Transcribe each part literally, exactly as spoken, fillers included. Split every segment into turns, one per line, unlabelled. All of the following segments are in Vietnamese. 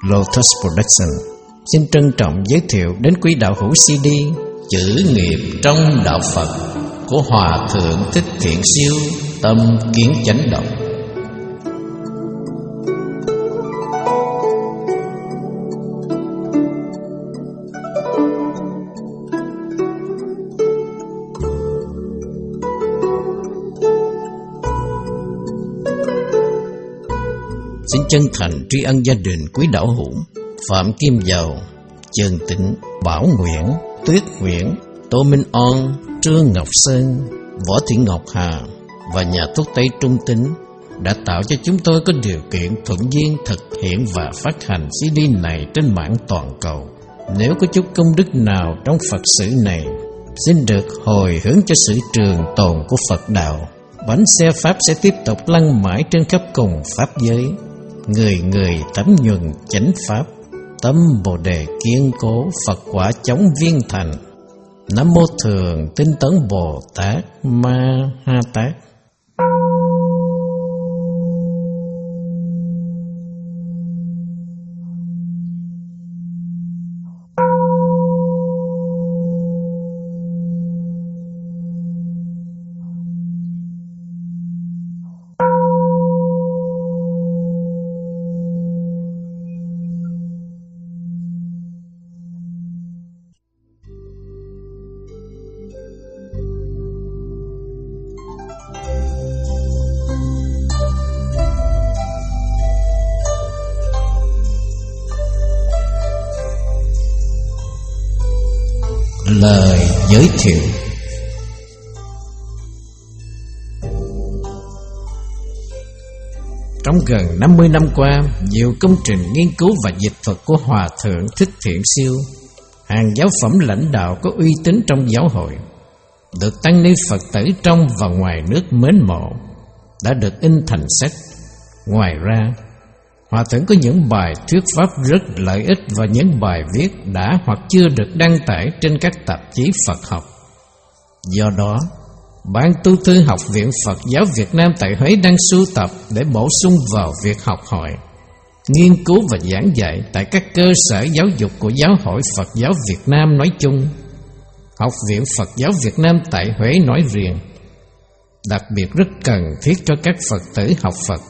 Lotus Production xin trân trọng giới thiệu đến quý đạo hữu xê đê Chữ nghiệp trong đạo Phật của Hòa Thượng Thích Thiện Siêu, tâm kiến chánh động. Xin chân thành tri ân gia đình quý đạo hữu Phạm Kim Dầu, Trần Tịnh, Bảo Nguyễn, Tuyết Nguyễn, Tô Minh On, Trương Ngọc Sơn, Võ Thị Ngọc Hà và nhà thuốc Tây Trung Tính đã tạo cho chúng tôi có điều kiện thuận duyên thực hiện và phát hành xê đê này trên mạng toàn cầu. Nếu có chút công đức nào trong Phật sự này, xin được hồi hướng cho sự trường tồn của Phật đạo. Bánh xe Pháp sẽ tiếp tục lăn mãi trên khắp cùng Pháp giới. Người người tấm nhuần chánh Pháp, tâm Bồ Đề kiên cố, Phật quả chống viên thành. Nam mô Thường Tinh Tấn Bồ Tát Ma Ha Tát. Lời giới thiệu. Trong gần năm mươi năm qua, nhiều công trình nghiên cứu và dịch thuật của Hòa Thượng Thích Thiện Siêu, hàng giáo phẩm lãnh đạo có uy tín trong giáo hội, được tăng ni Phật tử trong và ngoài nước mến mộ, đã được in thành sách. Ngoài ra, Hòa Thượng có những bài thuyết pháp rất lợi ích và những bài viết đã hoặc chưa được đăng tải trên các tạp chí Phật học. Do đó, Ban tu thư Học viện Phật giáo Việt Nam tại Huế đang sưu tập để bổ sung vào việc học hỏi, nghiên cứu và giảng dạy tại các cơ sở giáo dục của Giáo hội Phật giáo Việt Nam nói chung, Học viện Phật giáo Việt Nam tại Huế nói riêng. Đặc biệt rất cần thiết cho các Phật tử học Phật.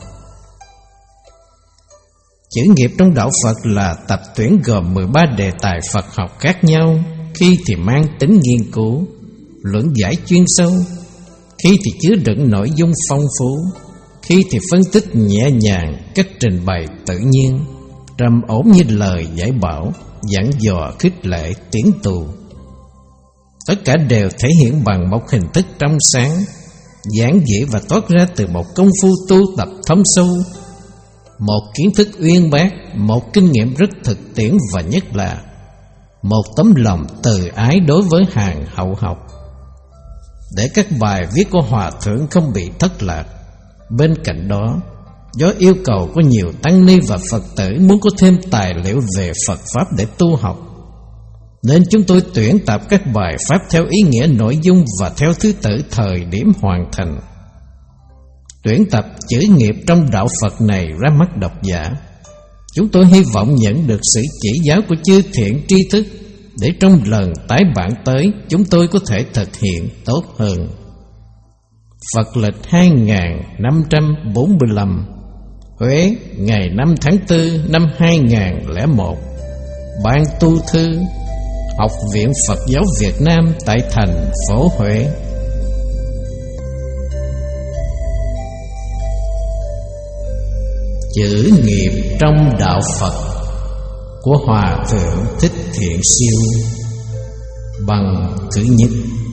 Chữ nghiệp trong đạo Phật là tập tuyển gồm mười ba đề tài Phật học khác nhau, khi thì mang tính nghiên cứu, luận giải chuyên sâu, khi thì chứa đựng nội dung phong phú, khi thì phân tích nhẹ nhàng, cách trình bày tự nhiên, trầm ổn như lời dạy bảo, dặn dò khích lệ, tiễn tù. Tất cả đều thể hiện bằng một hình thức trong sáng, giản dị và toát ra từ một công phu tu tập thâm sâu, một kiến thức uyên bác, một kinh nghiệm rất thực tiễn và nhất là một tấm lòng từ ái đối với hàng hậu học. Để các bài viết của Hòa Thượng không bị thất lạc, bên cạnh đó, do yêu cầu của nhiều tăng ni và Phật tử muốn có thêm tài liệu về Phật Pháp để tu học, nên chúng tôi tuyển tập các bài Pháp theo ý nghĩa nội dung và theo thứ tự thời điểm hoàn thành. Tuyển tập chữ nghiệp trong đạo Phật này ra mắt độc giả, chúng tôi hy vọng nhận được sự chỉ giáo của chư thiện tri thức, để trong lần tái bản tới chúng tôi có thể thực hiện tốt hơn. Phật lịch hai nghìn năm trăm bốn mươi lăm, Huế, ngày năm tháng tư năm hai nghìn lẻ một. Ban tu thư Học viện Phật giáo Việt Nam tại thành phố Huế. Chữ nghiệp trong đạo Phật của Hòa Thượng Thích Thiện Siêu. Bằng thứ nhất,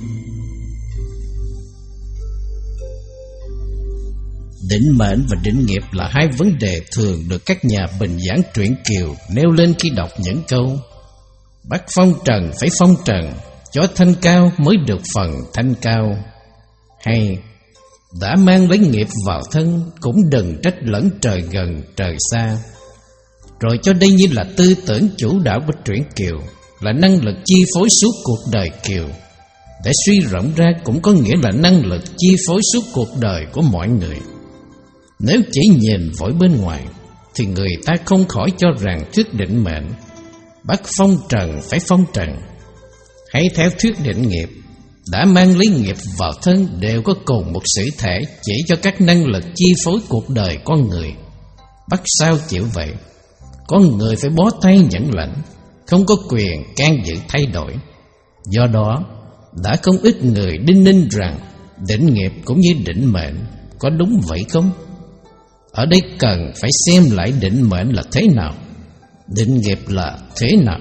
định mệnh và định nghiệp là hai vấn đề thường được các nhà bình giảng truyện Kiều nêu lên khi đọc những câu: bắt phong trần phải phong trần, cho thanh cao mới được phần thanh cao. Hay đã mang lấy nghiệp vào thân, cũng đừng trách lẫn trời gần trời xa. Rồi cho đây như là tư tưởng chủ đạo của truyện Kiều, là năng lực chi phối suốt cuộc đời Kiều. Để suy rộng ra cũng có nghĩa là năng lực chi phối suốt cuộc đời của mọi người. Nếu chỉ nhìn vội bên ngoài thì người ta không khỏi cho rằng thuyết định mệnh bắt phong trần phải phong trần, hay theo thuyết định nghiệp đã mang lấy nghiệp vào thân đều có cùng một sự thể chỉ cho các năng lực chi phối cuộc đời con người. Bắt sao chịu vậy? Con người phải bó tay nhận lãnh, không có quyền can dự thay đổi. Do đó đã không ít người đinh ninh rằng định nghiệp cũng như định mệnh, có đúng vậy không? Ở đây cần phải xem lại định mệnh là thế nào, định nghiệp là thế nào.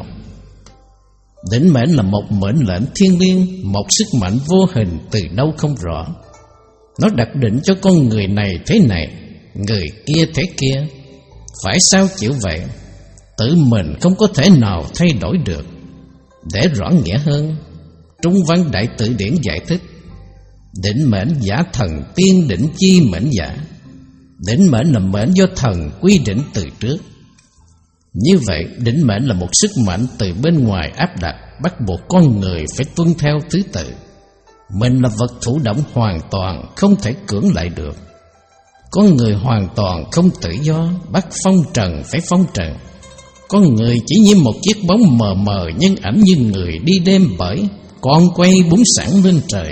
Định mệnh là một mệnh lệnh thiêng liêng, một sức mạnh vô hình từ đâu không rõ. Nó đặt định cho con người này thế này, người kia thế kia. Phải sao chịu vậy? Tự mình không có thể nào thay đổi được. Để rõ nghĩa hơn, Trung Văn Đại Từ Điển giải thích: định mệnh giả thần tiên định chi mệnh giả. Định mệnh là mệnh do thần quy định từ trước. Như vậy, định mệnh là một sức mạnh từ bên ngoài áp đặt, bắt buộc con người phải tuân theo thứ tự. Mình là vật thụ động hoàn toàn, không thể cưỡng lại được. Con người hoàn toàn không tự do, bắt phong trần phải phong trần. Con người chỉ như một chiếc bóng mờ mờ, nhân ảnh như người đi đêm bởi con quay búng sẵn lên trời.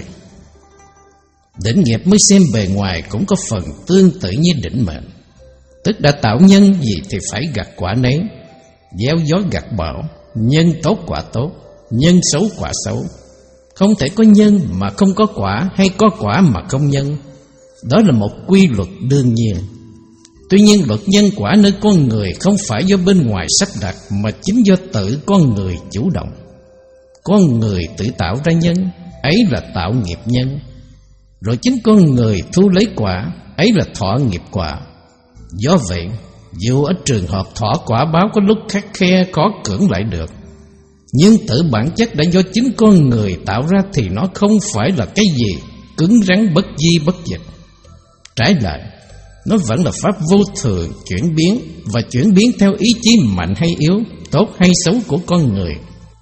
Định nghiệp mới xem bề ngoài cũng có phần tương tự như định mệnh. Tức đã tạo nhân gì thì phải gặt quả nấy, gieo gió gặt bão, nhân tốt quả tốt, nhân xấu quả xấu. Không thể có nhân mà không có quả, hay có quả mà không nhân. Đó là một quy luật đương nhiên. Tuy nhiên luật nhân quả nơi con người không phải do bên ngoài sắp đặt, mà chính do tự con người chủ động. Con người tự tạo ra nhân, ấy là tạo nghiệp nhân. Rồi chính con người thu lấy quả, ấy là thọ nghiệp quả. Do vậy, dù ở trường hợp thọ quả báo có lúc khắt khe khó cưỡng lại được, nhưng tự bản chất đã do chính con người tạo ra thì nó không phải là cái gì cứng rắn bất di bất dịch. Trái lại, nó vẫn là pháp vô thường, chuyển biến, và chuyển biến theo ý chí mạnh hay yếu, tốt hay xấu của con người.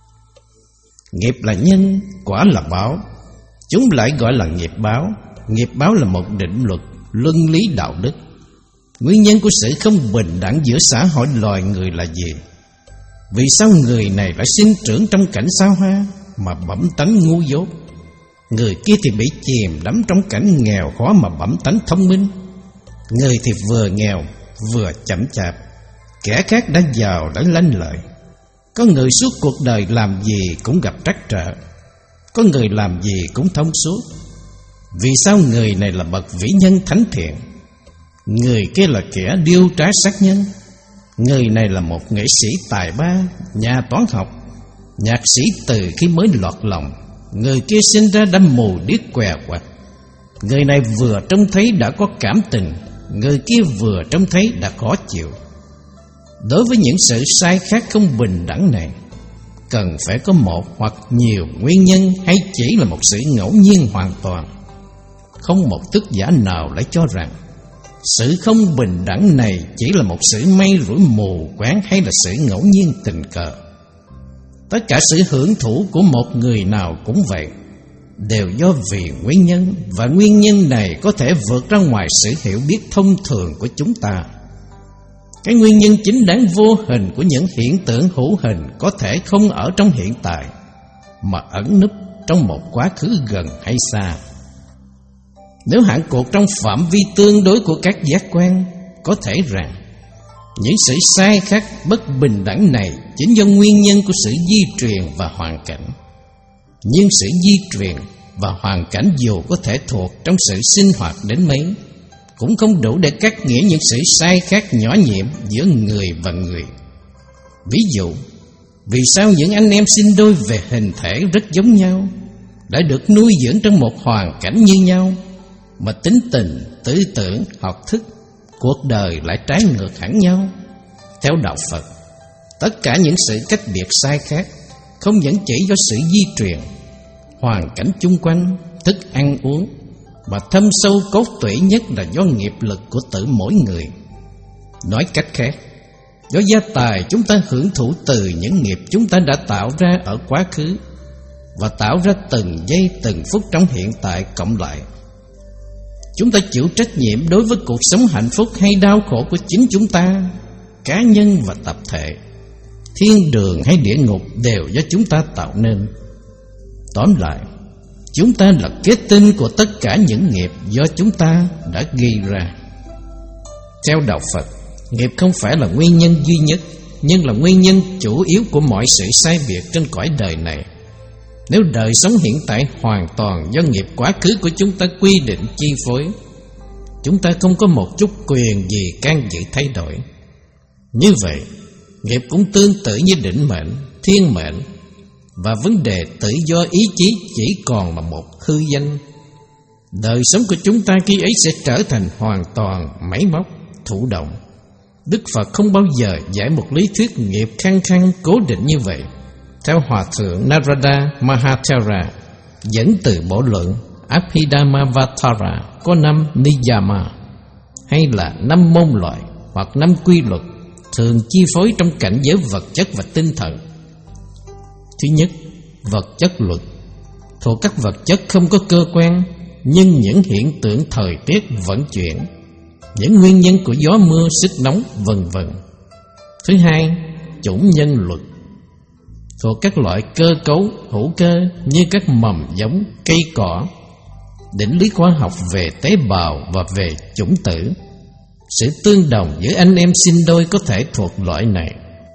Nghiệp là nhân, quả là báo. Chúng lại gọi là nghiệp báo. Nghiệp báo là một định luật, luân lý đạo đức. Nguyên nhân của sự không bình đẳng giữa xã hội loài người là gì? Vì sao người này lại sinh trưởng trong cảnh sao hoa mà bẩm tánh ngu dốt? Người kia thì bị chìm đắm trong cảnh nghèo khó mà bẩm tánh thông minh. Người thì vừa nghèo vừa chậm chạp, kẻ khác đã giàu đã lanh lợi. Có người suốt cuộc đời làm gì cũng gặp trắc trở, có người làm gì cũng thông suốt. Vì sao người này là bậc vĩ nhân thánh thiện, người kia là kẻ điêu trá sát nhân? Người này là một nghệ sĩ tài ba, nhà toán học, nhạc sĩ từ khi mới lọt lòng. Người kia sinh ra đâm mù điếc què quặt. Người này vừa trông thấy đã có cảm tình, người kia vừa trông thấy đã khó chịu. Đối với những sự sai khác không bình đẳng này, cần phải có một hoặc nhiều nguyên nhân, hay chỉ là một sự ngẫu nhiên hoàn toàn? Không một thức giả nào lại cho rằng sự không bình đẳng này chỉ là một sự may rủi mù quáng, hay là sự ngẫu nhiên tình cờ. Tất cả sự hưởng thụ của một người nào cũng vậy, đều do vì nguyên nhân, và nguyên nhân này có thể vượt ra ngoài sự hiểu biết thông thường của chúng ta. Cái nguyên nhân chính đáng vô hình của những hiện tượng hữu hình có thể không ở trong hiện tại, mà ẩn núp trong một quá khứ gần hay xa. Nếu hạn cuộc trong phạm vi tương đối của các giác quan, có thể rằng những sự sai khác bất bình đẳng này chính do nguyên nhân của sự di truyền và hoàn cảnh. Nhưng sự di truyền và hoàn cảnh dù có thể thuộc trong sự sinh hoạt đến mấy, cũng không đủ để cắt nghĩa những sự sai khác nhỏ nhiệm giữa người và người. Ví dụ, vì sao những anh em sinh đôi về hình thể rất giống nhau, đã được nuôi dưỡng trong một hoàn cảnh như nhau, mà tính tình, tư tưởng, học thức, cuộc đời lại trái ngược hẳn nhau? Theo đạo Phật, tất cả những sự cách biệt sai khác không những chỉ do sự di truyền, hoàn cảnh chung quanh, thức ăn uống, mà thâm sâu cốt tủy nhất là do nghiệp lực của tự mỗi người. Nói cách khác, do gia tài chúng ta hưởng thụ từ những nghiệp chúng ta đã tạo ra ở quá khứ, và tạo ra từng giây từng phút trong hiện tại cộng lại. Chúng ta chịu trách nhiệm đối với cuộc sống hạnh phúc hay đau khổ của chính chúng ta, cá nhân và tập thể. Thiên đường hay địa ngục đều do chúng ta tạo nên. Tóm lại, chúng ta là kết tinh của tất cả những nghiệp do chúng ta đã gây ra. Theo đạo Phật, nghiệp không phải là nguyên nhân duy nhất, nhưng là nguyên nhân chủ yếu của mọi sự sai biệt trên cõi đời này. Nếu đời sống hiện tại hoàn toàn do nghiệp quá khứ của chúng ta quy định chi phối, chúng ta không có một chút quyền gì can dự thay đổi. Như vậy, nghiệp cũng tương tự như định mệnh, thiên mệnh, và vấn đề tự do ý chí chỉ còn là một hư danh. Đời sống của chúng ta khi ấy sẽ trở thành hoàn toàn máy móc, thụ động. Đức Phật không bao giờ giải một lý thuyết nghiệp khăng khăng cố định như vậy. Theo Hòa thượng Narada Mahathera, dẫn từ bộ luận Abhidhammavatara có năm niyama, hay là năm môn loại hoặc năm quy luật thường chi phối trong cảnh giới vật chất và tinh thần. Thứ nhất, vật chất luật. Thuộc các vật chất không có cơ quan, nhưng những hiện tượng thời tiết vận chuyển, những nguyên nhân của gió mưa, sức nóng, vân vân. Thứ hai, chủng nhân luật. Thuộc các loại cơ cấu hữu cơ như các mầm giống, cây cỏ, định lý khoa học về tế bào và về chủng tử. Sự tương đồng giữa anh em sinh đôi có thể thuộc loại này.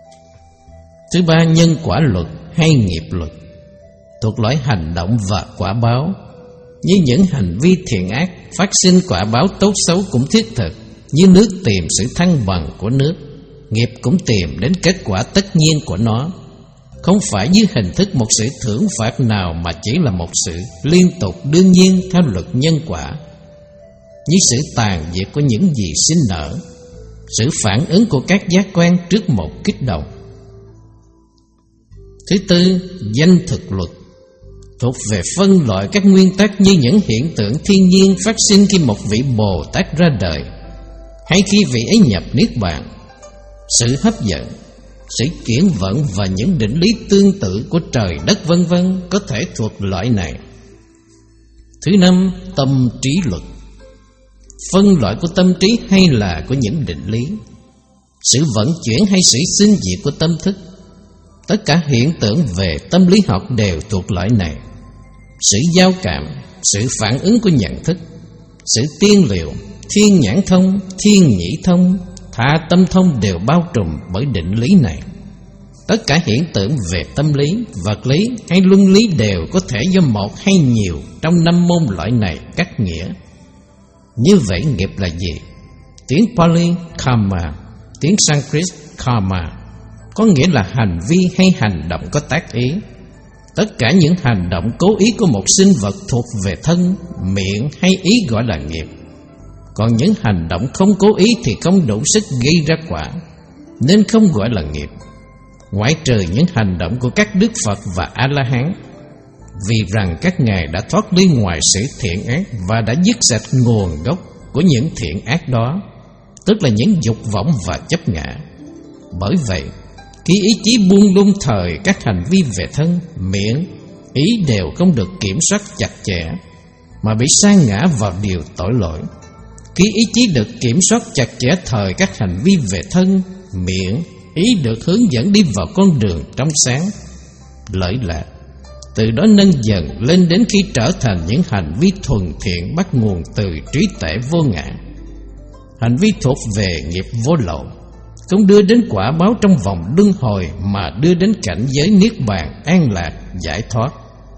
Thứ ba, nhân quả luật hay nghiệp luật. Thuộc loại hành động và quả báo. Như những hành vi thiện ác phát sinh quả báo tốt xấu cũng thiết thực. Như nước tìm sự thăng bằng của nước, nghiệp cũng tìm đến kết quả tất nhiên của nó, không phải dưới hình thức một sự thưởng phạt nào, mà chỉ là một sự liên tục đương nhiên theo luật nhân quả, như sự tàn diệt của những gì sinh nở, sự phản ứng của các giác quan trước một kích động. Thứ tư, danh thực luật. Thuộc về phân loại các nguyên tắc như những hiện tượng thiên nhiên phát sinh khi một vị Bồ Tát ra đời, hay khi vị ấy nhập niết bàn. Sự hấp dẫn, sự chuyển vận và những định lý tương tự của trời đất vân vân có thể thuộc loại này. Thứ năm, tâm trí luật. Phân loại của tâm trí hay là của những định lý, sự vận chuyển hay sự sinh diệt của tâm thức. Tất cả hiện tượng về tâm lý học đều thuộc loại này. Sự giao cảm, sự phản ứng của nhận thức, sự tiên liệu, thiên nhãn thông, thiên nhĩ thông, tha tâm thông đều bao trùm bởi định lý này. Tất cả hiện tượng về tâm lý, vật lý hay luân lý đều có thể do một hay nhiều trong năm môn loại này cắt nghĩa. Như vậy nghiệp là gì? Tiếng Pali karma, tiếng Sanskrit karma, có nghĩa là hành vi hay hành động có tác ý. Tất cả những hành động cố ý của một sinh vật thuộc về thân, miệng hay ý gọi là nghiệp. Còn những hành động không cố ý thì không đủ sức gây ra quả, nên không gọi là nghiệp, ngoại trừ những hành động của các Đức Phật và A-la-hán, vì rằng các ngài đã thoát đi ngoài sự thiện ác và đã dứt sạch nguồn gốc của những thiện ác đó, tức là những dục vọng và chấp ngã. Bởi vậy, khi ý chí buông lung thời các hành vi về thân, miệng, ý đều không được kiểm soát chặt chẽ, mà bị sa ngã vào điều tội lỗi. Khi ý chí được kiểm soát chặt chẽ thời các hành vi về thân, miệng, ý được hướng dẫn đi vào con đường trong sáng, lợi lạc, từ đó nâng dần lên đến khi trở thành những hành vi thuần thiện bắt nguồn từ trí tuệ vô ngã. Hành vi thuộc về nghiệp vô lậu, không đưa đến quả báo trong vòng luân hồi, mà đưa đến cảnh giới niết bàn, an lạc, giải thoát.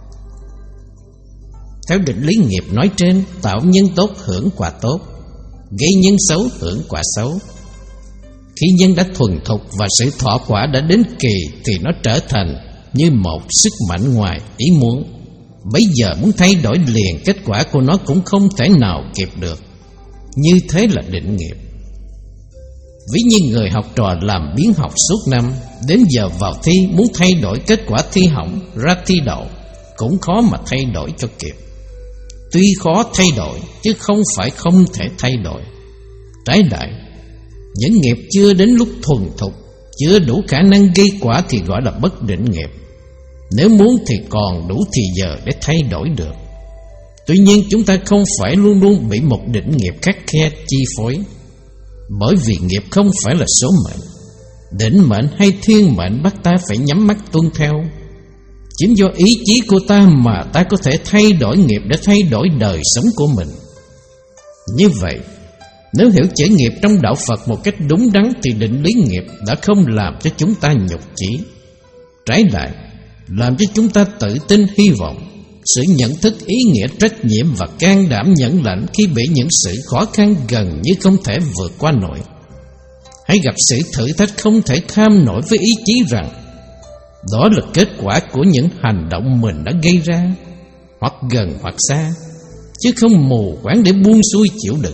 Theo định lý nghiệp nói trên, tạo nhân tốt hưởng quả tốt, gây nhân xấu hưởng quả xấu. Khi nhân đã thuần thục và sự thọ quả đã đến kỳ thì nó trở thành như một sức mạnh ngoài ý muốn. Bây giờ muốn thay đổi liền kết quả của nó cũng không thể nào kịp được. Như thế là định nghiệp. Ví như người học trò làm biếng học suốt năm, đến giờ vào thi muốn thay đổi kết quả thi hỏng ra thi đậu, cũng khó mà thay đổi cho kịp. Tuy khó thay đổi chứ không phải không thể thay đổi. Trái lại, những nghiệp chưa đến lúc thuần thục, chưa đủ khả năng gây quả thì gọi là bất định nghiệp. Nếu muốn thì còn đủ thì giờ để thay đổi được. Tuy nhiên chúng ta không phải luôn luôn bị một định nghiệp khắt khe chi phối, bởi vì nghiệp không phải là số mệnh, Định mệnh hay thiên mệnh bắt ta phải nhắm mắt tuân theo. Chính do ý chí của ta mà ta có thể thay đổi nghiệp để thay đổi đời sống của mình. Như vậy, nếu hiểu chữ nghiệp trong đạo Phật một cách đúng đắn thì định lý nghiệp đã không làm cho chúng ta nhục chí. Trái lại, làm cho chúng ta tự tin hy vọng, sự nhận thức ý nghĩa trách nhiệm và can đảm nhẫn lãnh khi bị những sự khó khăn gần như không thể vượt qua nổi, hay gặp sự thử thách không thể tham nổi với ý chí rằng đó là kết quả của những hành động mình đã gây ra, hoặc gần hoặc xa, chứ không mù quáng để buông xuôi chịu đựng.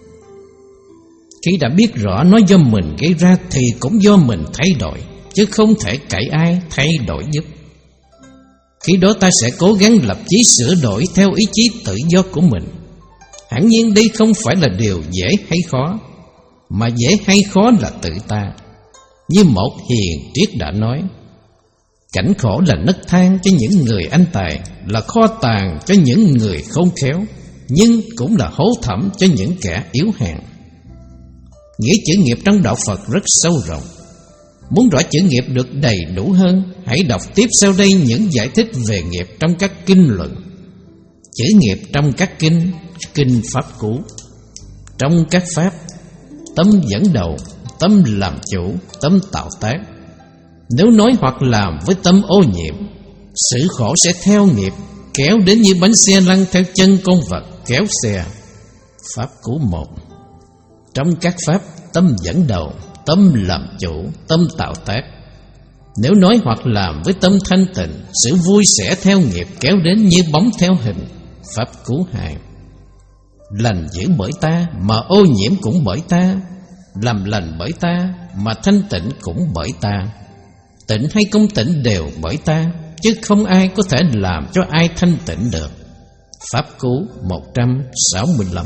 Khi đã biết rõ nó do mình gây ra thì cũng do mình thay đổi, chứ không thể cậy ai thay đổi giúp. Khi đó ta sẽ cố gắng lập chí sửa đổi theo ý chí tự do của mình. Hẳn nhiên đây không phải là điều dễ hay khó, mà dễ hay khó là tự ta. Như một hiền triết đã nói, cảnh khổ là nấc thang cho những người anh tài, là kho tàng cho những người khôn khéo, nhưng cũng là hố thẳm cho những kẻ yếu hèn. Nghĩa chữ nghiệp trong đạo Phật rất sâu rộng. Muốn rõ chữ nghiệp được đầy đủ hơn, hãy đọc tiếp sau đây những giải thích về nghiệp trong các kinh luận. Chữ nghiệp trong các kinh, kinh Pháp Cú. Trong các Pháp, tâm dẫn đầu, tâm làm chủ, tâm tạo tác. Nếu nói hoặc làm với tâm ô nhiễm, sự khổ sẽ theo nghiệp, kéo đến như bánh xe lăn theo chân con vật kéo xe. Pháp Cú một. Trong các Pháp, tâm dẫn đầu, tâm làm chủ, tâm tạo tác. Nếu nói hoặc làm với tâm thanh tịnh, sự vui sẽ theo nghiệp kéo đến như bóng theo hình. Pháp Cú hai. Lành giữ bởi ta mà ô nhiễm cũng bởi ta, làm lành bởi ta mà thanh tịnh cũng bởi ta. Tịnh hay không tịnh đều bởi ta, chứ không ai có thể làm cho ai thanh tịnh được. Pháp Cú một trăm sáu mươi lăm.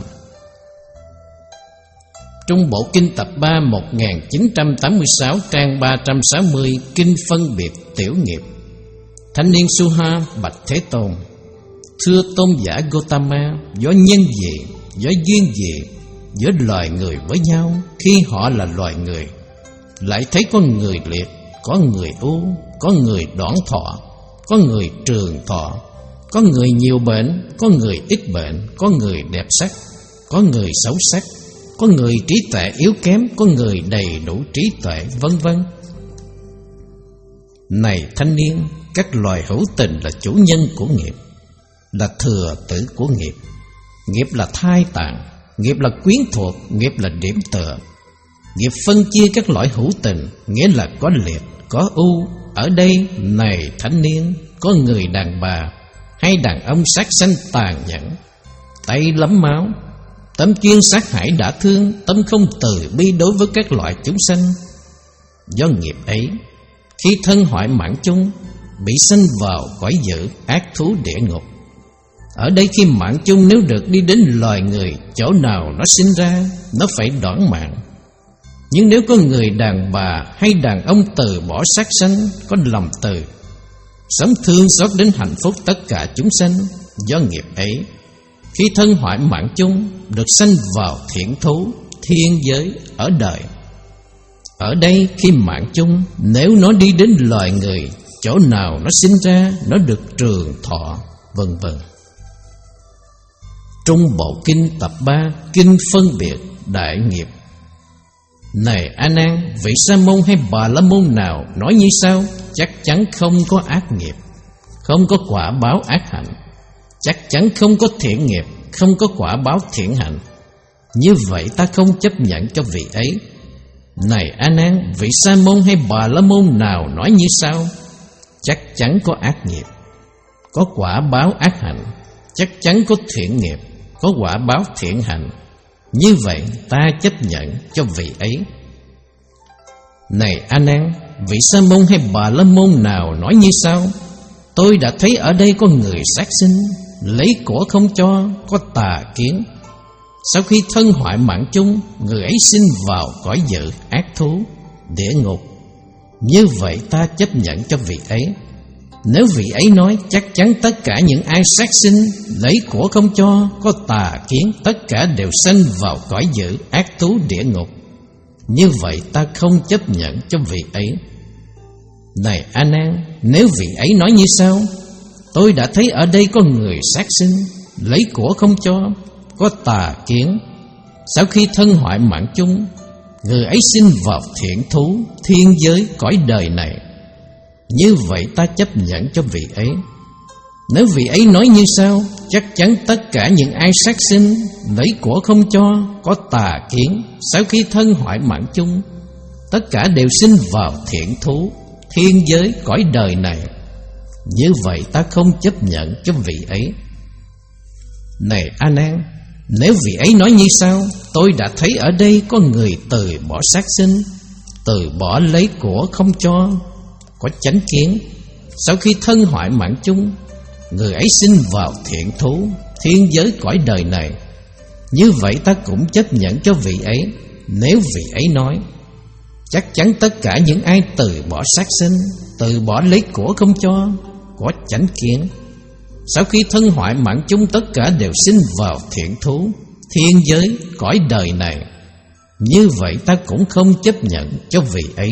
Trung Bộ Kinh tập ba một nghìn chín trăm tám mươi sáu, trang ba trăm sáu mươi, Kinh Phân Biệt Tiểu Nghiệp. Thanh niên Suha bạch Thế Tôn: Thưa tôn giả Gotama, do nhân gì, do duyên gì giữa loài người với nhau khi họ là loài người, lại thấy có người liệt, có người ưu, có người đoạn thọ, có người trường thọ, có người nhiều bệnh, có người ít bệnh, có người đẹp sắc, có người xấu sắc, có người trí tuệ yếu kém, có người đầy đủ trí tuệ, vân vân. Này thanh niên, các loài hữu tình là chủ nhân của nghiệp, là thừa tử của nghiệp. Nghiệp là thai tạng, nghiệp là quyến thuộc, nghiệp là điểm tựa. Nghiệp phân chia các loại hữu tình, nghĩa là có liệt, có ưu. Ở đây, này thanh niên, có người đàn bà hay đàn ông sát sanh tàn nhẫn, tay lấm máu, tâm chuyên sát hại đã thương, tâm không từ bi đối với các loại chúng sanh. Do nghiệp ấy, khi thân hoại mạng chung, bị sanh vào cõi dữ ác thú địa ngục. Ở đây khi mạng chung nếu được đi đến loài người, chỗ nào nó sinh ra, nó phải đoạn mạng. Nhưng nếu có người đàn bà hay đàn ông từ bỏ sát sanh, có lòng từ, sống thương xót đến hạnh phúc tất cả chúng sanh, do nghiệp ấy, khi thân hoại mạng chung, được sanh vào thiện thú, thiên giới, ở đời. Ở đây khi mạng chung, nếu nó đi đến loài người, chỗ nào nó sinh ra, nó được trường thọ, vân vân. Trung Bộ Kinh tập ba, Kinh Phân Biệt Đại Nghiệp. Này A Nan, vị Sa môn hay Bà La môn nào nói như sau? Chắc chắn không có ác nghiệp, không có quả báo ác hạnh. Chắc chắn không có thiện nghiệp, không có quả báo thiện hạnh. Như vậy ta không chấp nhận cho vị ấy. Này A Nan, vị Sa môn hay Bà La môn nào nói như sau? Chắc chắn có ác nghiệp, có quả báo ác hạnh. Chắc chắn có thiện nghiệp, có quả báo thiện hạnh. Như vậy ta chấp nhận cho vị ấy. Này A Nan, vị Sa môn hay Bà La môn nào nói như sau? Tôi đã thấy ở đây có người sát sinh, lấy của không cho, có tà kiến. Sau khi thân hoại mạng chung, người ấy sinh vào cõi dữ ác thú, địa ngục. Như vậy ta chấp nhận cho vị ấy. Nếu vị ấy nói chắc chắn tất cả những ai sát sinh, lấy của không cho, có tà kiến, tất cả đều sanh vào cõi dữ ác thú địa ngục, như vậy ta không chấp nhận cho vị ấy. Này A Nan, nếu vị ấy nói như sau: tôi đã thấy ở đây có người sát sinh, lấy của không cho, có tà kiến. Sau khi thân hoại mạng chung, người ấy sinh vào thiện thú, thiên giới, cõi đời này, như vậy ta chấp nhận cho vị ấy. Nếu vị ấy nói như sau: chắc chắn tất cả những ai sát sinh, lấy của không cho, có tà kiến, sau khi thân hoại mạng chung, tất cả đều sinh vào thiện thú, thiên giới, cõi đời này, như vậy ta không chấp nhận cho vị ấy. Này A Nan, nếu vị ấy nói như sau: tôi đã thấy ở đây có người từ bỏ sát sinh, từ bỏ lấy của không cho, có chánh kiến, sau khi thân hoại mạng chung, người ấy sinh vào thiện thú, thiên giới, cõi đời này, như vậy ta cũng chấp nhận cho vị ấy. Nếu vị ấy nói: chắc chắn tất cả những ai từ bỏ sát sinh, từ bỏ lấy của không cho, có chánh kiến, sau khi thân hoại mạng chung, tất cả đều sinh vào thiện thú, thiên giới, cõi đời này, như vậy ta cũng không chấp nhận cho vị ấy.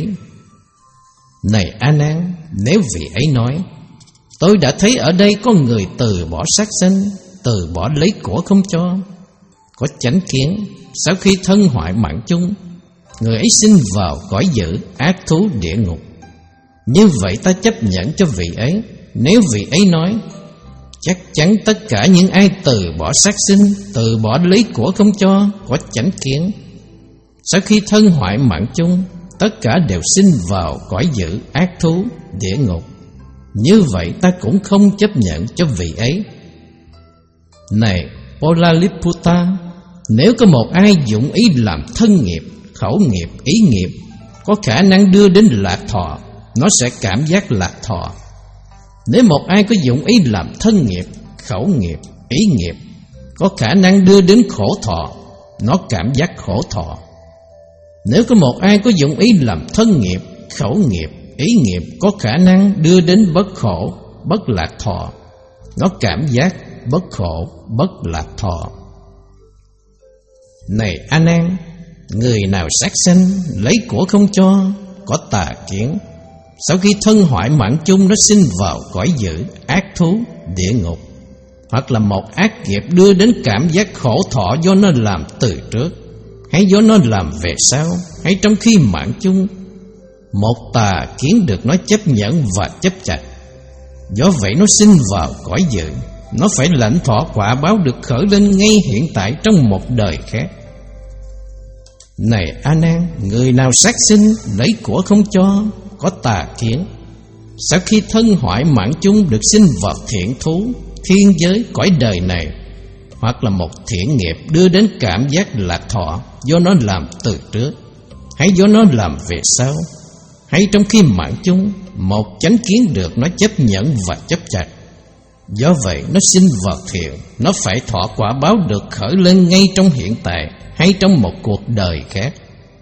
Này A Nan, nếu vị ấy nói: tôi đã thấy ở đây có người từ bỏ sát sinh, từ bỏ lấy của không cho, có chánh kiến, sau khi thân hoại mạng chung, người ấy sinh vào cõi dữ, ác thú, địa ngục, như vậy ta chấp nhận cho vị ấy. Nếu vị ấy nói: chắc chắn tất cả những ai từ bỏ sát sinh, từ bỏ lấy của không cho, có chánh kiến, sau khi thân hoại mạng chung, tất cả đều sinh vào cõi dữ, ác thú, địa ngục, như vậy ta cũng không chấp nhận cho vị ấy. Này Polaliputta, nếu có một ai dụng ý làm thân nghiệp, khẩu nghiệp, ý nghiệp, có khả năng đưa đến lạc thọ, nó sẽ cảm giác lạc thọ. Nếu một ai có dụng ý làm thân nghiệp, khẩu nghiệp, ý nghiệp, có khả năng đưa đến khổ thọ, nó cảm giác khổ thọ. Nếu có một ai có dụng ý làm thân nghiệp, khẩu nghiệp, ý nghiệp, có khả năng đưa đến bất khổ, bất lạc thọ, nó cảm giác bất khổ, bất lạc thọ. Này A Nan, người nào sát sanh, lấy của không cho, có tà kiến, sau khi thân hoại mạng chung, nó sinh vào cõi dữ, ác thú, địa ngục, hoặc là một ác nghiệp đưa đến cảm giác khổ thọ do nó làm từ trước, hay do nó làm về sau, hay trong khi mạng chung, một tà kiến được nó chấp nhận và chấp chặt. Do vậy nó sinh vào cõi dữ, nó phải lãnh thọ quả báo được khởi lên ngay hiện tại trong một đời khác. Này A Nan, người nào sát sinh, lấy của không cho, có tà kiến, sau khi thân hoại mạng chung, được sinh vào thiện thú, thiên giới, cõi đời này, hoặc là một thiện nghiệp đưa đến cảm giác lạc thọ do nó làm từ trước, hay do nó làm về sau, hay trong khi mạng chung, một chánh kiến được nó chấp nhận và chấp chặt. Do vậy nó sinh vào thiện, nó phải thọ quả báo được khởi lên ngay trong hiện tại, hay trong một cuộc đời khác.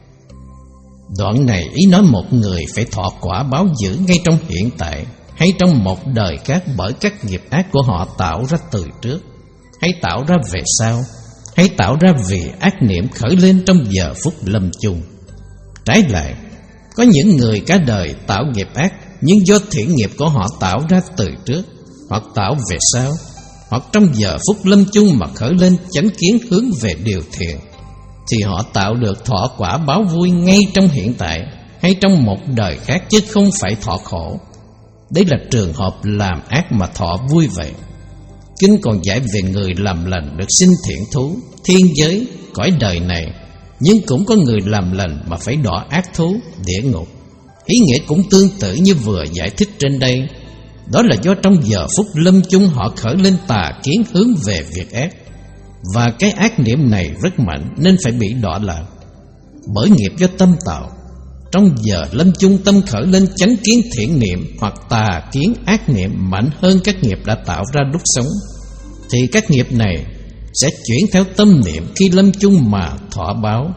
Đoạn này ý nói một người phải thọ quả báo dữ ngay trong hiện tại, hay trong một đời khác, bởi các nghiệp ác của họ tạo ra từ trước, hay tạo ra về sau, hay tạo ra vì ác niệm khởi lên trong giờ phút lâm chung. Trái lại, có những người cả đời tạo nghiệp ác, nhưng do thiện nghiệp của họ tạo ra từ trước, hoặc tạo về sau, hoặc trong giờ phút lâm chung mà khởi lên chánh kiến hướng về điều thiện, thì họ tạo được thọ quả báo vui ngay trong hiện tại, hay trong một đời khác, chứ không phải thọ khổ. Đây là trường hợp làm ác mà thọ vui vậy. Kinh còn dạy về người làm lành được sinh thiện thú, thiên giới, cõi đời này, nhưng cũng có người làm lành mà phải đọa ác thú, địa ngục. Ý nghĩa cũng tương tự như vừa giải thích trên đây. Đó là do trong giờ phút lâm chung họ khởi lên tà kiến hướng về việc ác, và cái ác niệm này rất mạnh nên phải bị đọa lạc. Bởi nghiệp do tâm tạo, trong giờ lâm chung tâm khởi lên chánh kiến thiện niệm hoặc tà kiến ác niệm mạnh hơn các nghiệp đã tạo ra lúc sống, thì các nghiệp này sẽ chuyển theo tâm niệm khi lâm chung mà thọ báo.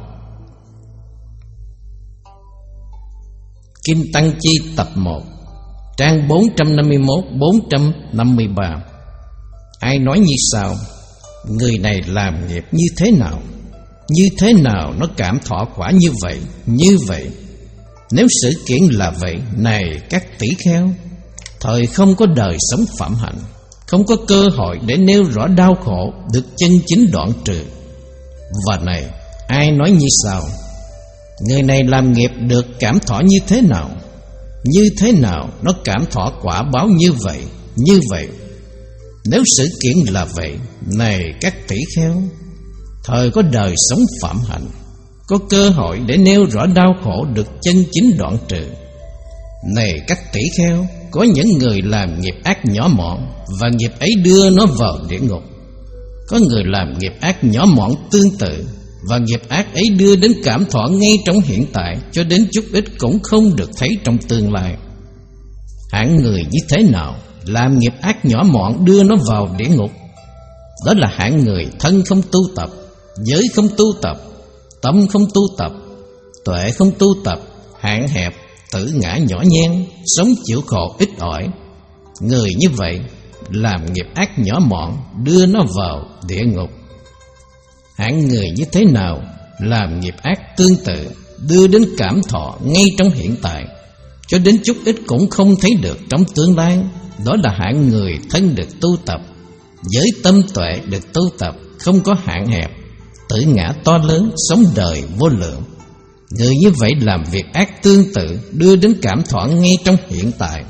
Kim Tăng Chi tập một, trang bốn trăm năm mươi mốt đến bốn trăm năm mươi ba. Ai nói như sau: người này làm nghiệp như thế nào? Như thế nào nó cảm thọ quả như vậy, như vậy? Nếu sự kiện là vậy, này các tỷ kheo, thời không có đời sống phạm hạnh, không có cơ hội để nêu rõ đau khổ được chân chính đoạn trừ. Và này, ai nói như sao? Người này làm nghiệp được cảm thọ như thế nào? Như thế nào nó cảm thọ quả báo như vậy, như vậy? Nếu sự kiện là vậy, này các tỷ kheo, thời có đời sống phạm hạnh, có cơ hội để nêu rõ đau khổ được chân chính đoạn trừ. Này các tỷ kheo, có những người làm nghiệp ác nhỏ mọn, và nghiệp ấy đưa nó vào địa ngục. Có người làm nghiệp ác nhỏ mọn tương tự, và nghiệp ác ấy đưa đến cảm thọ ngay trong hiện tại, cho đến chút ít cũng không được thấy trong tương lai. Hạng người như thế nào làm nghiệp ác nhỏ mọn đưa nó vào địa ngục? Đó là hạng người thân không tu tập, giới không tu tập, tâm không tu tập, tuệ không tu tập, hạn hẹp, tự ngã nhỏ nhen, sống chịu khổ ít ỏi. Người như vậy làm nghiệp ác nhỏ mọn đưa nó vào địa ngục. Hạng người như thế nào làm nghiệp ác tương tự, đưa đến cảm thọ ngay trong hiện tại, cho đến chút ít cũng không thấy được trong tương lai? Đó là hạng người thân được tu tập, giới tâm tuệ được tu tập, không có hạn hẹp, tự ngã to lớn, sống đời vô lượng. Người như vậy làm việc ác tương tự, đưa đến cảm thọ ngay trong hiện tại.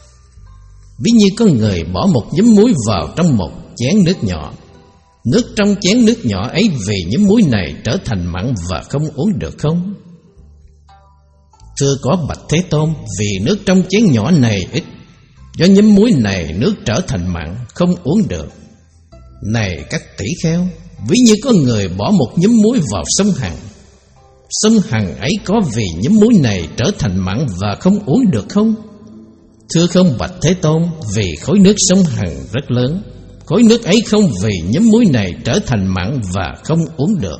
Ví như có người bỏ một nhúm muối vào trong một chén nước nhỏ. Nước trong chén nước nhỏ ấy vì nhúm muối này trở thành mặn và không uống được không? Thưa có bạch Thế Tôn, vì nước trong chén nhỏ này ít, do nhúm muối này nước trở thành mặn, không uống được. Này các tỷ kheo, ví như có người bỏ một nhúm muối vào sông Hằng. Sông Hằng ấy có vì nhúm muối này trở thành mặn và không uống được không? Thưa không bạch Thế Tôn, vì khối nước sông Hằng rất lớn, khối nước ấy không vì nhúm muối này trở thành mặn và không uống được.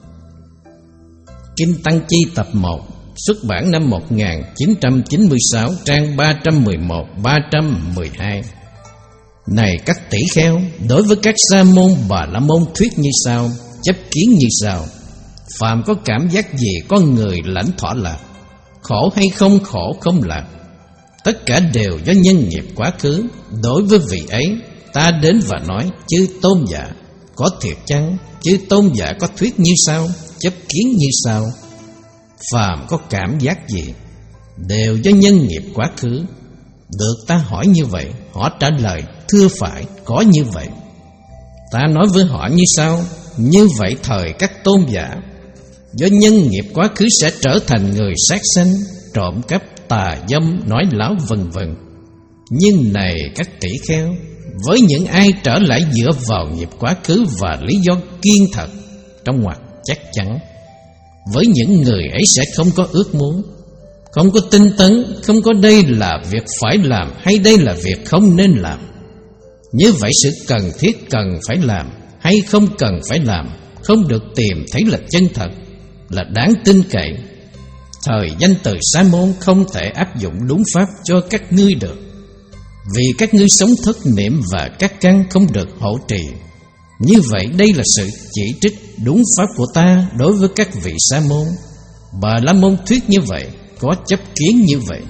Kinh Tăng Chi tập một, xuất bản năm một nghìn chín trăm chín mươi sáu, trang ba trăm mười một, ba trăm mười hai. Này các tỷ kheo, đối với các sa môn Bà La Môn thuyết như sau, chấp kiến như sau: phàm có cảm giác gì con người lãnh thọ lạc, khổ hay không khổ không lạc, tất cả đều do nhân nghiệp quá khứ. Đối với vị ấy, ta đến và nói: chư tôn giả, có thiệt chăng? Chư tôn giả có thuyết như sau, chấp kiến như sau: phàm có cảm giác gì đều do nhân nghiệp quá khứ. Được ta hỏi như vậy, họ trả lời: thưa phải, có như vậy. Ta nói với họ như sau: như vậy thời các tôn giả, do nhân nghiệp quá khứ sẽ trở thành người sát sanh, trộm cắp, tà dâm, nói láo vân vân. Nhưng này các tỷ kheo, với những ai trở lại dựa vào nghiệp quá khứ và lý do kiên thật, trong ngoặc chắc chắn, với những người ấy sẽ không có ước muốn, không có tinh tấn, không có đây là việc phải làm hay đây là việc không nên làm. Như vậy sự cần thiết cần phải làm hay không cần phải làm không được tìm thấy là chân thật, là đáng tin cậy. Thời danh từ sa môn không thể áp dụng đúng pháp cho các ngươi được, vì các ngươi sống thất niệm và các căn không được hộ trì. Như vậy đây là sự chỉ trích đúng pháp của ta đối với các vị sa môn. Bà La Môn thuyết như vậy, có chấp kiến như vậy.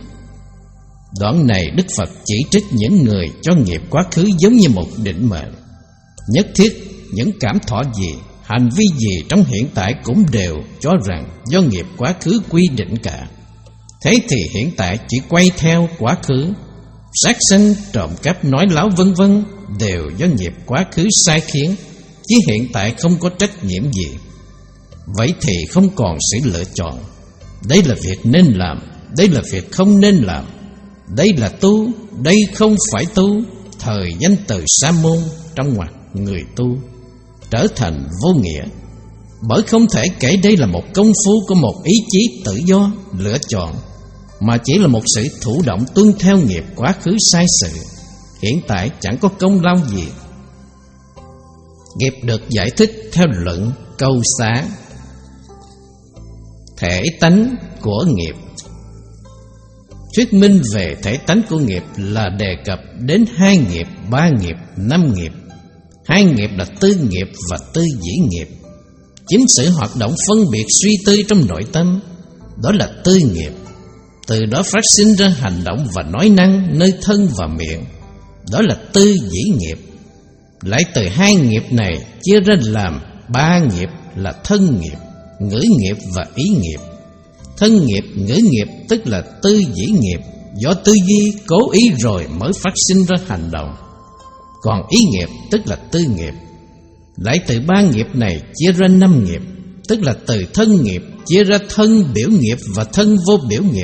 Đoạn này Đức Phật chỉ trích những người cho nghiệp quá khứ giống như một định mệnh. Nhất thiết những cảm thọ gì, hành vi gì trong hiện tại cũng đều cho rằng do nghiệp quá khứ quy định cả. Thế thì hiện tại chỉ quay theo quá khứ. Sát sanh, trộm cắp, nói láo vân vân đều do nghiệp quá khứ sai khiến, chứ hiện tại không có trách nhiệm gì. Vậy thì không còn sự lựa chọn. Đây là việc nên làm, đây là việc không nên làm. Đây là tu, đây không phải tu. Thời danh từ sa môn trong ngoặc người tu trở thành vô nghĩa, bởi không thể kể đây là một công phu của một ý chí tự do lựa chọn, mà chỉ là một sự thụ động tuân theo nghiệp quá khứ sai sự. Hiện tại chẳng có công lao gì. Nghiệp được giải thích theo luận câu xá. Thể tánh của nghiệp. Thuyết minh về thể tánh của nghiệp là đề cập đến hai nghiệp, ba nghiệp, năm nghiệp. Hai nghiệp là tư nghiệp và tư dĩ nghiệp. chính sự hoạt động phân biệt suy tư trong nội tâm, đó là tư nghiệp. Từ đó phát sinh ra hành động và nói năng nơi thân và miệng, đó là tư dĩ nghiệp. Lại từ hai nghiệp này chia ra làm ba nghiệp là thân nghiệp, ngữ nghiệp và ý nghiệp. Thân nghiệp, ngữ nghiệp tức là tư dĩ nghiệp, do tư duy cố ý rồi mới phát sinh ra hành động. Còn ý nghiệp tức là tư nghiệp. Lại từ ba nghiệp này chia ra năm nghiệp, tức là từ thân nghiệp chia ra thân biểu nghiệp và thân vô biểu nghiệp.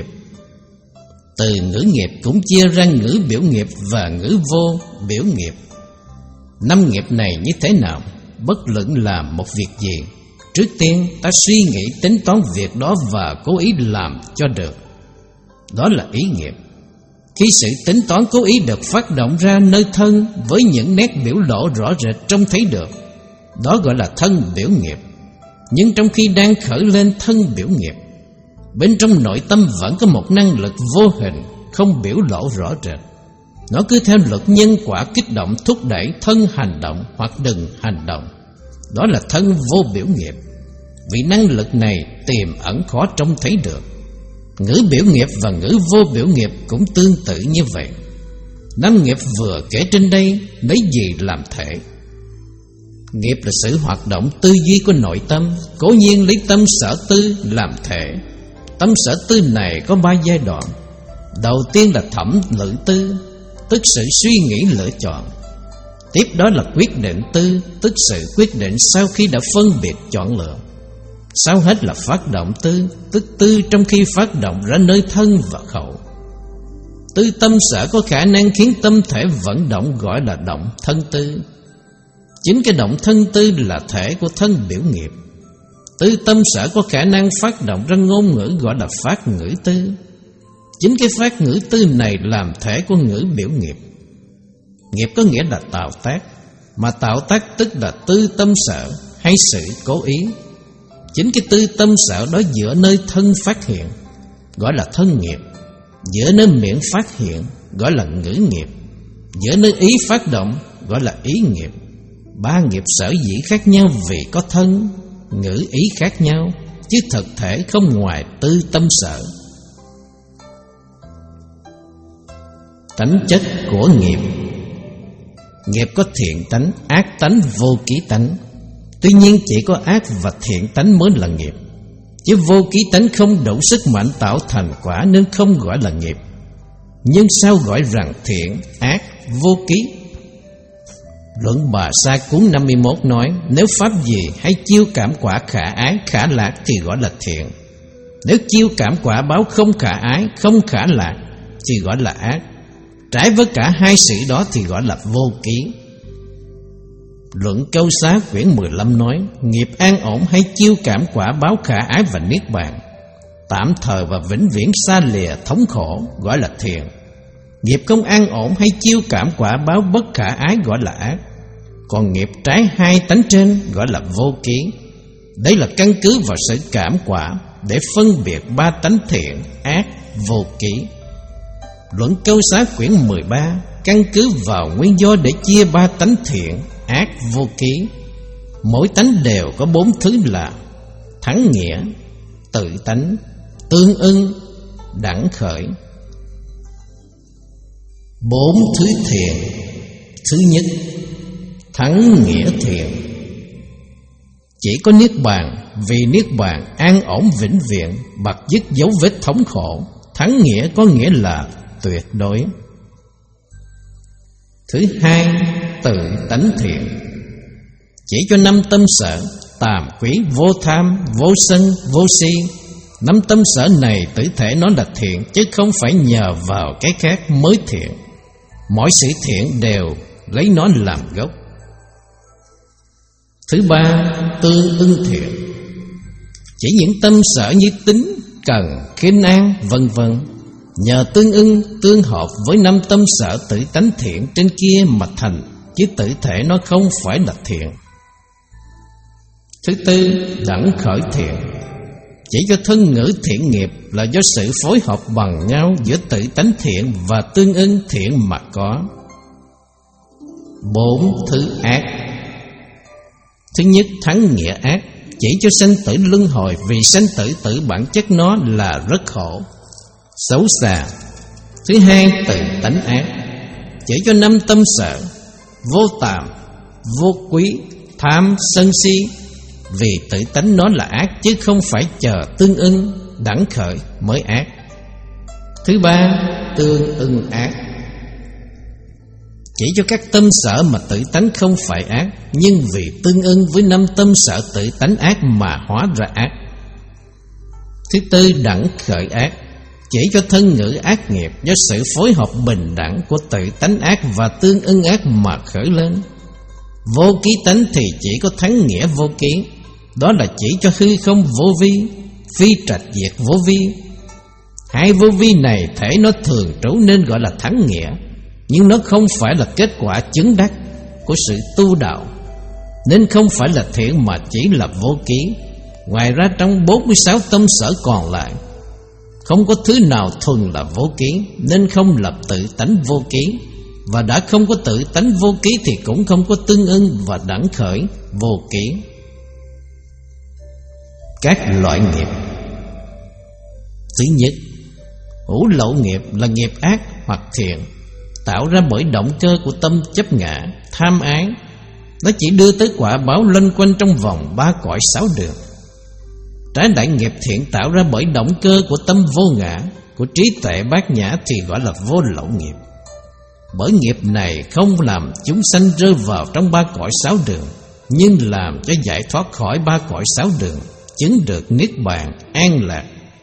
Từ ngữ nghiệp cũng chia ra ngữ biểu nghiệp và ngữ vô biểu nghiệp. Năm nghiệp này như thế nào? Bất luận làm một việc gì, trước tiên ta suy nghĩ tính toán việc đó và cố ý làm cho được, đó là ý nghiệp. Khi sự tính toán cố ý được phát động ra nơi thân với những nét biểu lộ rõ rệt trông thấy được, đó gọi là thân biểu nghiệp. Nhưng trong khi đang khởi lên thân biểu nghiệp, bên trong nội tâm vẫn có một năng lực vô hình không biểu lộ rõ rệt. Nó cứ theo luật nhân quả kích động thúc đẩy thân hành động hoặc đừng hành động, đó là thân vô biểu nghiệp. Vì năng lực này tiềm ẩn khó trông thấy được. Ngữ biểu nghiệp và ngữ vô biểu nghiệp cũng tương tự như vậy. Năm nghiệp vừa kể trên đây lấy gì làm thể? Nghiệp là sự hoạt động tư duy của nội tâm, cố nhiên lấy tâm sở tư làm thể. Tâm sở tư này có ba giai đoạn. Đầu tiên là thẩm lự tư, tức sự suy nghĩ lựa chọn. Tiếp đó là quyết định tư, tức sự quyết định sau khi đã phân biệt chọn lựa. Sau hết là phát động tư, tức tư trong khi phát động ra nơi thân và khẩu. Tư tâm sở có khả năng khiến tâm thể vận động gọi là động thân tư. Chính cái động thân tư là thể của thân biểu nghiệp. Tư tâm sở có khả năng phát động ra ngôn ngữ gọi là phát ngữ tư. Chính cái phát ngữ tư này làm thể của ngữ biểu nghiệp. Nghiệp có nghĩa là tạo tác, mà tạo tác tức là tư tâm sở hay sự cố ý. Chính cái tư tâm sở đó giữa nơi thân phát hiện gọi là thân nghiệp, giữa nơi miệng phát hiện gọi là ngữ nghiệp, giữa nơi ý phát động gọi là ý nghiệp. Ba nghiệp sở dĩ khác nhau vì có thân, ngữ, ý khác nhau, chứ thực thể không ngoài tư tâm sở. Tánh chất của nghiệp. Nghiệp có thiện tánh, ác tánh, vô ký tánh. Tuy nhiên chỉ có ác và thiện tánh mới là nghiệp, chứ vô ký tánh không đủ sức mạnh tạo thành quả nên không gọi là nghiệp. Nhưng sao gọi rằng thiện, ác, vô ký? Luận Bà Sa cuốn năm mươi mốt nói, nếu pháp gì hay chiêu cảm quả khả ái, khả lạc thì gọi là thiện. Nếu chiêu cảm quả báo không khả ái, không khả lạc thì gọi là ác. Trái với cả hai sự đó thì gọi là vô ký. Luận Câu Xá quyển mười lăm nói, nghiệp an ổn hay chiêu cảm quả báo khả ái và niết bàn, tạm thời và vĩnh viễn xa lìa thống khổ gọi là thiện. Nghiệp không an ổn hay chiêu cảm quả báo bất khả ái gọi là ác. Còn nghiệp trái hai tánh trên gọi là vô ký. Đây là căn cứ vào sự cảm quả để phân biệt ba tánh thiện, ác, vô ký. Luận Câu Xá quyển mười ba căn cứ vào nguyên do để chia ba tánh thiện, ác, vô ký. Mỗi tánh đều có bốn thứ là thắng nghĩa, tự tánh, tương ưng, đẳng khởi. Bốn thứ thiện. Thứ nhất, thắng nghĩa thiện. Chỉ có niết bàn, vì niết bàn an ổn vĩnh viễn, bạc dứt dấu vết thống khổ. Thắng nghĩa có nghĩa là tuyệt đối. Thứ hai, tự tánh thiện. Chỉ cho năm tâm sở, tàm quý, vô tham, vô sân, vô si. Năm tâm sở này tự thể nó là thiện, chứ không phải nhờ vào cái khác mới thiện. Mọi sự thiện đều lấy nó làm gốc. Thứ ba, tương ưng thiện. Chỉ những tâm sở như tính, cần, khinh an, vân vân, nhờ tương ưng, tương hợp với năm tâm sở tự tánh thiện trên kia mà thành, chứ tự thể nó không phải là thiện. Thứ tư, đẳng khởi thiện. Chỉ cho thân ngữ thiện nghiệp là do sự phối hợp bằng nhau giữa tự tánh thiện và tương ưng thiện mà có. Bốn thứ ác. Thứ nhất, thắng nghĩa ác. chỉ cho sanh tử luân hồi, vì sanh tử tự bản chất nó là rất khổ, xấu xa. Thứ hai, tự tánh ác, chỉ cho năm tâm sở: vô tàm, vô quý, tham, sân si. Vì tự tánh nó là ác, chứ không phải chờ tương ưng đẳng khởi mới ác. Thứ ba, tương ưng ác, chỉ cho các tâm sở mà tự tánh không phải ác, nhưng vì tương ưng với năm tâm sở tự tánh ác mà hóa ra ác. Thứ tư, đẳng khởi ác, chỉ cho thân ngữ ác nghiệp do sự phối hợp bình đẳng của tự tánh ác và tương ưng ác mà khởi lên. Vô ký tánh thì chỉ có thắng nghĩa vô ký, đó là chỉ cho hư không vô vi, phi trạch diệt vô vi. Hai vô vi này thể nó thường trú nên gọi là thắng nghĩa, nhưng nó không phải là kết quả chứng đắc của sự tu đạo, nên không phải là thiện mà chỉ là vô ký. Ngoài ra trong bốn mươi sáu tâm sở còn lại, không có thứ nào thuần là vô ký, nên không lập tự tánh vô ký. Và đã không có tự tánh vô ký thì cũng không có tương ưng và đẳng khởi vô ký. Các loại nghiệp. Thứ nhất, hữu lậu nghiệp là nghiệp ác hoặc thiện, tạo ra bởi động cơ của tâm chấp ngã, tham ái. Nó chỉ đưa tới quả báo loanh quanh trong vòng ba cõi sáu đường. Trái lại, nghiệp thiện tạo ra bởi động cơ của tâm vô ngã, của trí tuệ bát nhã thì gọi là vô lậu nghiệp. Bởi nghiệp này không làm chúng sanh rơi vào trong ba cõi sáu đường, nhưng làm cho giải thoát khỏi ba cõi sáu đường, chứng được niết bàn an lạc.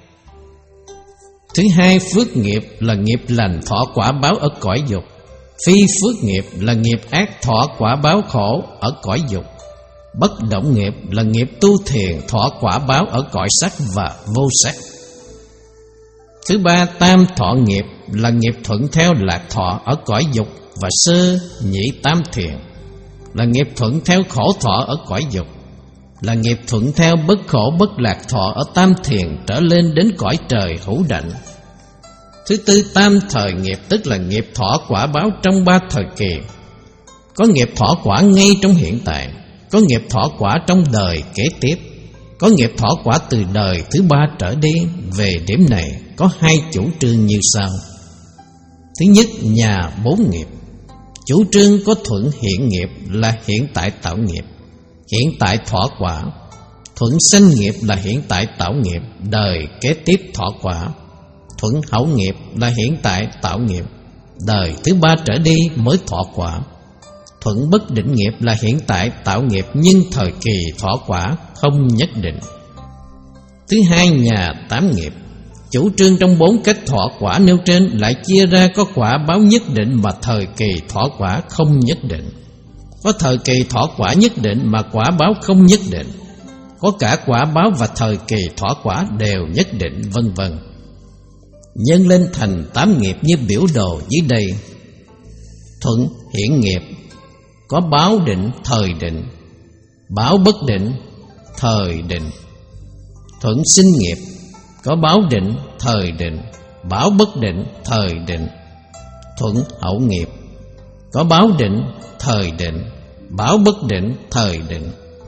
Thứ hai, phước nghiệp là nghiệp lành thọ quả báo ở cõi dục. Phi phước nghiệp là nghiệp ác thọ quả báo khổ ở cõi dục. Bất động nghiệp là nghiệp tu thiền thọ quả báo ở cõi sắc và vô sắc. Thứ ba, tam thọ nghiệp là nghiệp thuận theo lạc thọ ở cõi dục và sơ nhị tam thiền, là nghiệp thuận theo khổ thọ ở cõi dục, là nghiệp thuận theo bất khổ bất lạc thọ ở tam thiền trở lên đến cõi trời hữu đảnh. Thứ tư, tam thời nghiệp tức là nghiệp thọ quả báo trong ba thời kỳ. Có nghiệp thọ quả ngay trong hiện tại, có nghiệp thọ quả trong đời kế tiếp, có nghiệp thọ quả từ đời thứ ba trở đi. Về điểm này có hai chủ trương như sau. Thứ nhất, nhà bốn nghiệp. Chủ trương có thuận hiện nghiệp là hiện tại tạo nghiệp, hiện tại thọ quả. Thuận sanh nghiệp là hiện tại tạo nghiệp, đời kế tiếp thọ quả. Thuận hậu nghiệp là hiện tại tạo nghiệp, đời thứ ba trở đi mới thọ quả. Thuận bất định nghiệp là hiện tại tạo nghiệp, nhưng thời kỳ thọ quả không nhất định. Thứ hai, nhà tám nghiệp. Chủ trương trong bốn cách thọ quả nêu trên lại chia ra có quả báo nhất định mà thời kỳ thọ quả không nhất định, có thời kỳ thọ quả nhất định mà quả báo không nhất định, có cả quả báo và thời kỳ thọ quả đều nhất định, vân vân. Nhân lên thành tám nghiệp như biểu đồ dưới đây. Thuận hiện nghiệp có báo định, thời định, báo bất định, thời định. Thuận sinh nghiệp có báo định, thời định, báo bất định, thời định. Thuận hậu nghiệp có báo định, thời định, báo bất định, thời định.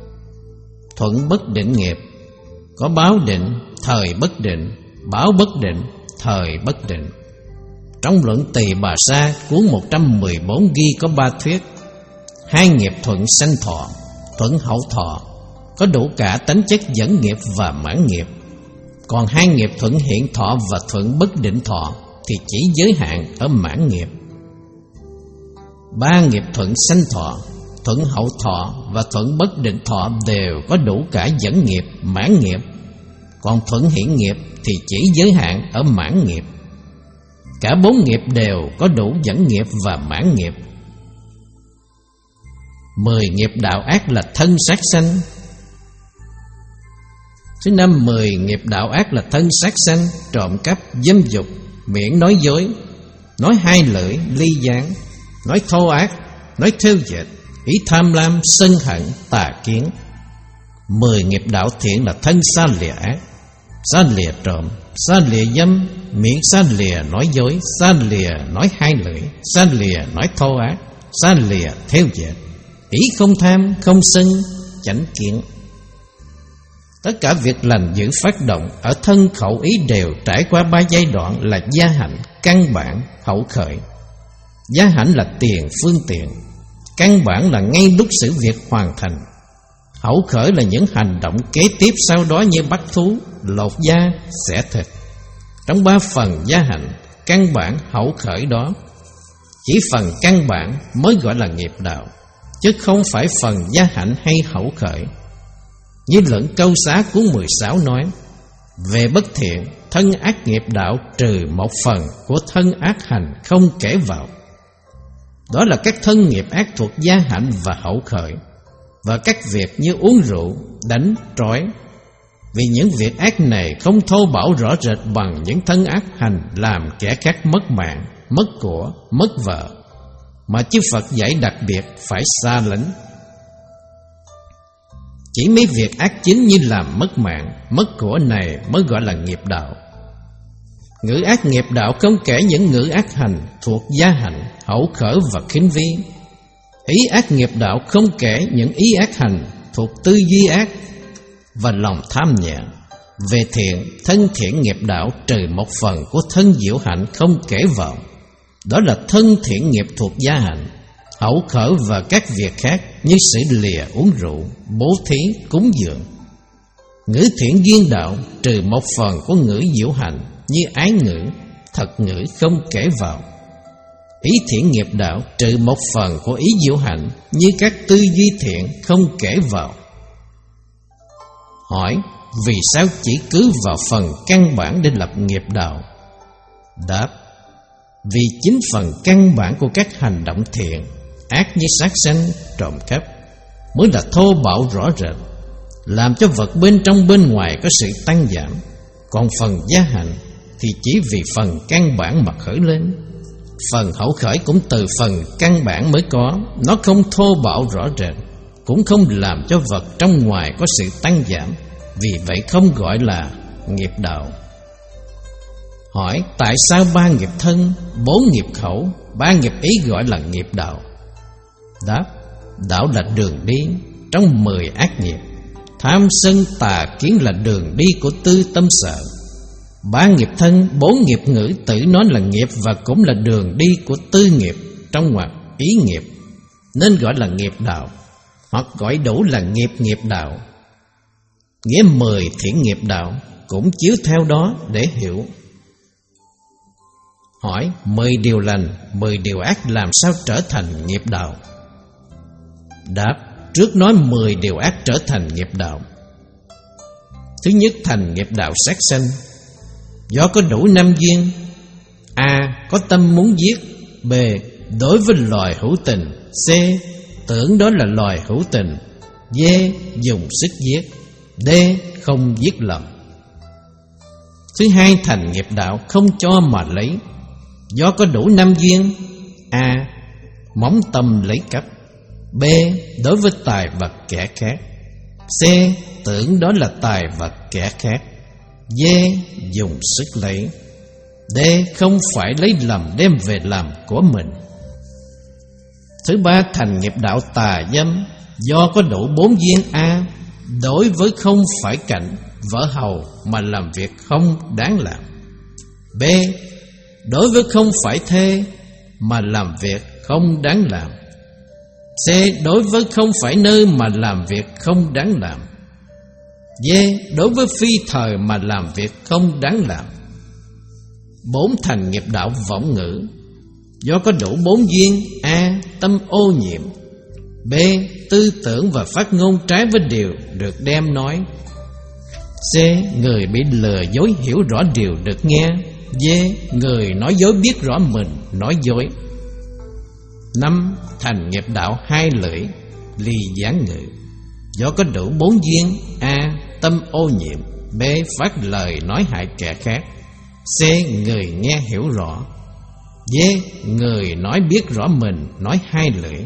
Thuận bất định nghiệp có báo định, thời bất định, báo bất định, thời bất định. Trong luận Tỳ Bà Sa cuốn một trăm mười bốn ghi có ba thuyết. Hai nghiệp thuận sanh thọ, thuận hậu thọ có đủ cả tánh chất dẫn nghiệp và mãn nghiệp. Còn hai nghiệp thuận hiện thọ và thuận bất định thọ thì chỉ giới hạn ở mãn nghiệp. Ba nghiệp thuận sanh thọ, thuận hậu thọ và thuận bất định thọ đều có đủ cả dẫn nghiệp, mãn nghiệp. Còn thuận hiện nghiệp thì chỉ giới hạn ở mãn nghiệp. Cả bốn nghiệp đều có đủ dẫn nghiệp và mãn nghiệp. Mười nghiệp đạo ác là thân sát sanh. Thứ năm, mười nghiệp đạo ác là thân sát sanh, trộm cắp, dâm dục, miệng nói dối, nói hai lưỡi, ly gián, nói thô ác, nói thêu dệt, ý tham lam, sân hận, tà kiến. Mười nghiệp đạo thiện là thân xa lìa ác, xa lìa trộm, xa lìa dâm, miệng xa lìa nói dối, xa lìa nói hai lưỡi, xa lìa nói thô ác, xa lìa thêu dệt, ý không tham, không sân, chánh kiến. Tất cả việc lành dữ phát động ở thân khẩu ý đều trải qua ba giai đoạn là gia hạnh, căn bản, hậu khởi. Gia hạnh là tiền, phương tiện. Căn bản là ngay lúc sự việc hoàn thành. Hậu khởi là những hành động kế tiếp sau đó như bắt thú, lột da, xẻ thịt. Trong ba phần gia hạnh, căn bản, hậu khởi đó, chỉ phần căn bản mới gọi là nghiệp đạo, chứ không phải phần gia hạnh hay hậu khởi. Như luận câu xá cuốn mười sáu nói: về bất thiện, thân ác nghiệp đạo trừ một phần của thân ác hành không kể vào. Đó là các thân nghiệp ác thuộc gia hạnh và hậu khởi, và các việc như uống rượu, đánh, trói. Vì những việc ác này không thô bạo rõ rệt bằng những thân ác hành làm kẻ khác mất mạng, mất của, mất vợ, mà chư Phật dạy đặc biệt phải xa lánh. Chỉ mấy việc ác chính như làm mất mạng, mất của này mới gọi là nghiệp đạo. Ngữ ác nghiệp đạo không kể những ngữ ác hành thuộc gia hạnh, hậu khởi và khinh vi. Ý ác nghiệp đạo không kể những ý ác hành thuộc tư duy ác và lòng tham nhẹ. Về thiện, thân thiện nghiệp đạo trừ một phần của thân diệu hạnh không kể vào. Đó là thân thiện nghiệp thuộc gia hạnh, hậu khởi và các việc khác như sự lìa uống rượu, bố thí, cúng dường. Ngữ thiện duyên đạo trừ một phần của ngữ diệu hạnh như ái ngữ, thật ngữ không kể vào. Ý thiện nghiệp đạo trừ một phần của ý diệu hạnh như các tư duy thiện không kể vào. Hỏi: vì sao chỉ cứ vào phần căn bản để lập nghiệp đạo? Đáp: vì chính phần căn bản của các hành động thiện, ác như sát sanh, trộm cắp mới là thô bạo rõ rệt, làm cho vật bên trong bên ngoài có sự tăng giảm. Còn phần gia hạnh thì chỉ vì phần căn bản mà khởi lên. Phần hậu khởi cũng từ phần căn bản mới có. Nó không thô bạo rõ rệt, cũng không làm cho vật trong ngoài có sự tăng giảm, vì vậy không gọi là nghiệp đạo. Hỏi: tại sao ba nghiệp thân, bốn nghiệp khẩu, ba nghiệp ý gọi là nghiệp đạo? Đáp: đạo là đường đi trong mười ác nghiệp. Tham sân tà kiến là đường đi của tư tâm sợ. Ba nghiệp thân, bốn nghiệp ngữ tự nói là nghiệp và cũng là đường đi của tư nghiệp trong ngoặc ý nghiệp, nên gọi là nghiệp đạo, hoặc gọi đủ là nghiệp nghiệp đạo. Nghĩa mười thiện nghiệp đạo cũng chiếu theo đó để hiểu. Hỏi: mười điều lành, mười điều ác làm sao trở thành nghiệp đạo? Đáp: trước nói mười điều ác trở thành nghiệp đạo. Thứ nhất, thành nghiệp đạo sát sanh. Do có đủ năm duyên: A. Có tâm muốn giết. B. Đối với loài hữu tình. C. Tưởng đó là loài hữu tình. D. Dùng sức giết. D. Không giết lầm. Thứ hai, thành nghiệp đạo không cho mà lấy. Do có đủ năm duyên: A. Móng tâm lấy cắp. B. Đối với tài vật kẻ khác. C. Tưởng đó là tài vật kẻ khác. D. Dùng sức lấy. D. Không phải lấy lầm đem về làm của mình. Thứ ba, thành nghiệp đạo tà dâm. Do có đủ bốn duyên: A. Đối với không phải cảnh, vợ hầu mà làm việc không đáng làm. B. Đối với không phải thê mà làm việc không đáng làm. C. Đối với không phải nơi mà làm việc không đáng làm. D. Đối với phi thời mà làm việc không đáng làm. Bốn, thành nghiệp đạo vọng ngữ. Do có đủ bốn duyên: A. Tâm ô nhiễm. B. Tư tưởng và phát ngôn trái với điều được đem nói. C. Người bị lừa dối hiểu rõ điều được nghe. D. Người nói dối biết rõ mình nói dối. Năm, thành nghiệp đạo hai lưỡi, ly gián ngữ. Do có đủ bốn duyên: A. Tâm ô nhiễm. B. Phát lời nói hại kẻ khác. C. Người nghe hiểu rõ. D. Người nói biết rõ mình nói hai lưỡi.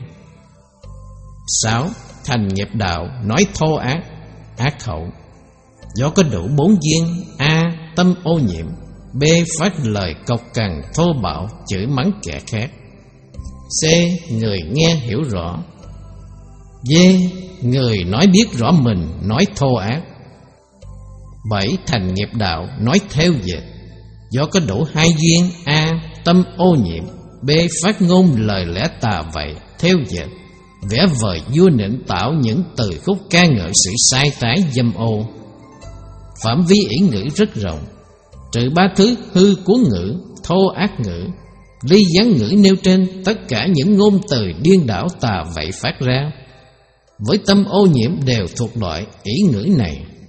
Sáu, thành nghiệp đạo nói thô ác, ác khẩu. Do có đủ bốn duyên: A. Tâm ô nhiễm. B. Phát lời cộc cằn thô bạo chửi mắng kẻ khác. C. Người nghe hiểu rõ. D. Người nói biết rõ mình nói thô ác. Bảy, thành nghiệp đạo nói theo dịch. Do có đủ hai duyên: A. Tâm ô nhiễm. B. Phát ngôn lời lẽ tà vậy theo dịch, vẽ vời vua nịnh tạo những từ khúc ca ngợi sự sai trái dâm ô. Phạm vi ý ngữ rất rộng, trừ ba thứ hư của ngữ, thô ác ngữ, ly gián ngữ nêu trên, tất cả những ngôn từ điên đảo tà vậy phát ra với tâm ô nhiễm đều thuộc loại ý ngữ này.